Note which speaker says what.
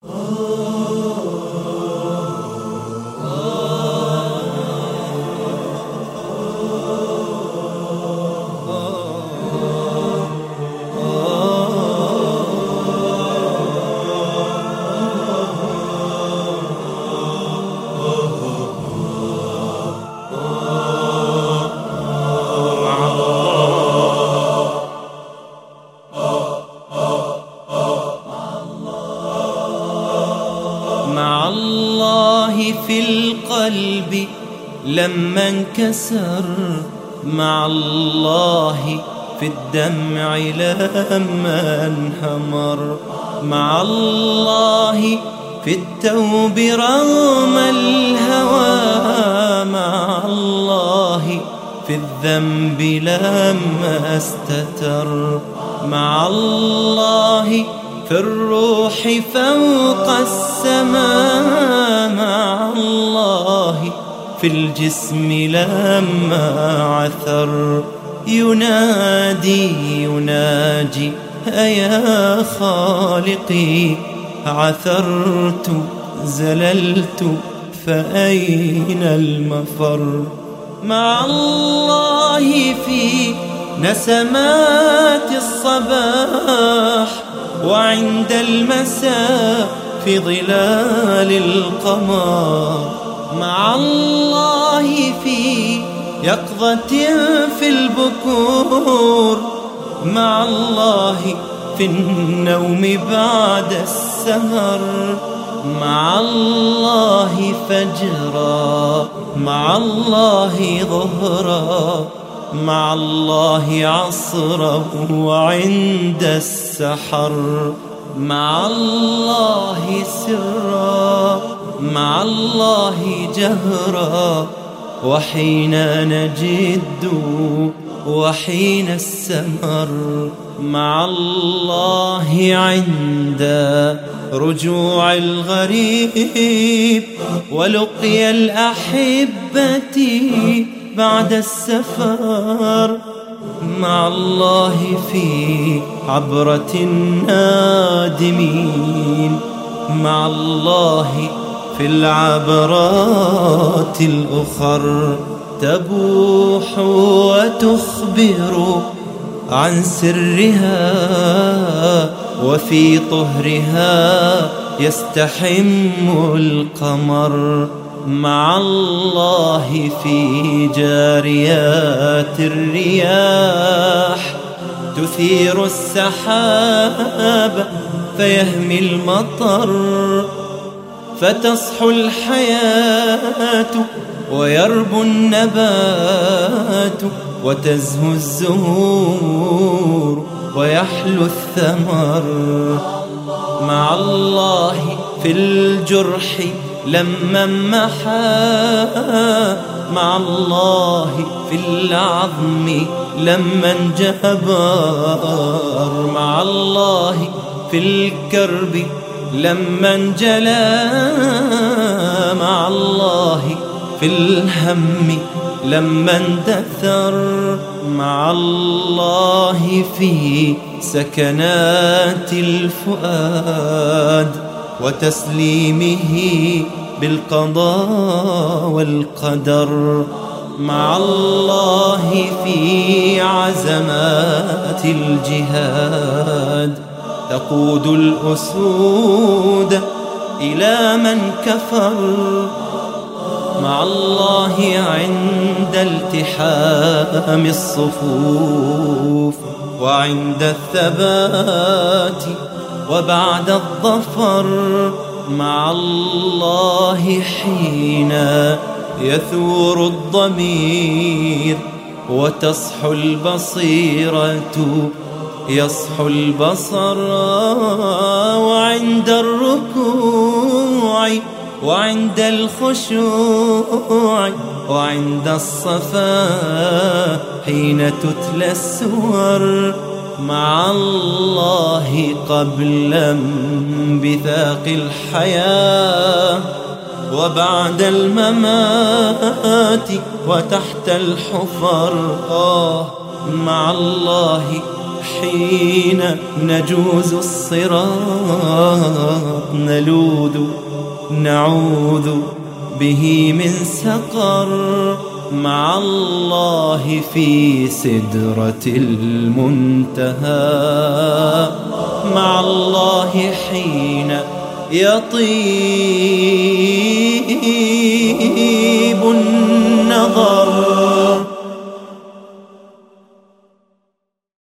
Speaker 1: مع الله في القلب لما انكسر، مع الله في الدمع لما انهمر، مع الله في التوب رغم الهوى، مع الله في الذنب لما استتر، مع الله في الروح فوق السماء، مع الله في الجسم لما عثر. يناجي أيا خالقي، عثرت زللت فأين المفر. مع الله في نسمات الصباح، وعند المساء في ظلال القمر، مع الله في يقظة في البكور، مع الله في النوم بعد السهر، مع الله فجرا، مع الله ظهرا، مع الله عصرا وعند السحر، مع الله سرا، مع الله جهرا، وحين نجد وحين السمر، مع الله عند رجوع الغريب، ولقي الأحبة بعد السفر، مع الله في عبرة النادمين، مع الله في العبرات الأخر. تبوح وتخبر عن سرها، وفي طهرها يستحم القمر، مع الله في جاريات الرياح، تثير السحاب فيهمي المطر، فتصحو الحياة ويربو النبات، وتزهو الزهور ويحلو الثمر. مع الله في الجرح لما محا، مع الله في العظم لما انجبر، مع الله في الكرب لما انجلى، مع الله في الهم لما اندثر، مع الله في سكنات الفؤاد، وتسليمه بالقضاء والقدر، مع الله في عزمات الجهاد، تقود الأسود إلى من كفر، مع الله عند التحام الصفوف، وعند الثبات وبعد الظفر، مع الله حين يثور الضمير، وتصحو البصيرة يصحو البصر، وعند الركوع وعند الخشوع وعند الصفا حين تتلى السور، مع الله قبل انبثاق الحياة، وبعد الممات وتحت الحفر، مع الله حين نجوز الصراط نلوذ نعوذ به من سقر مع الله في سدرة المنتهى مع الله حين يطيب النظر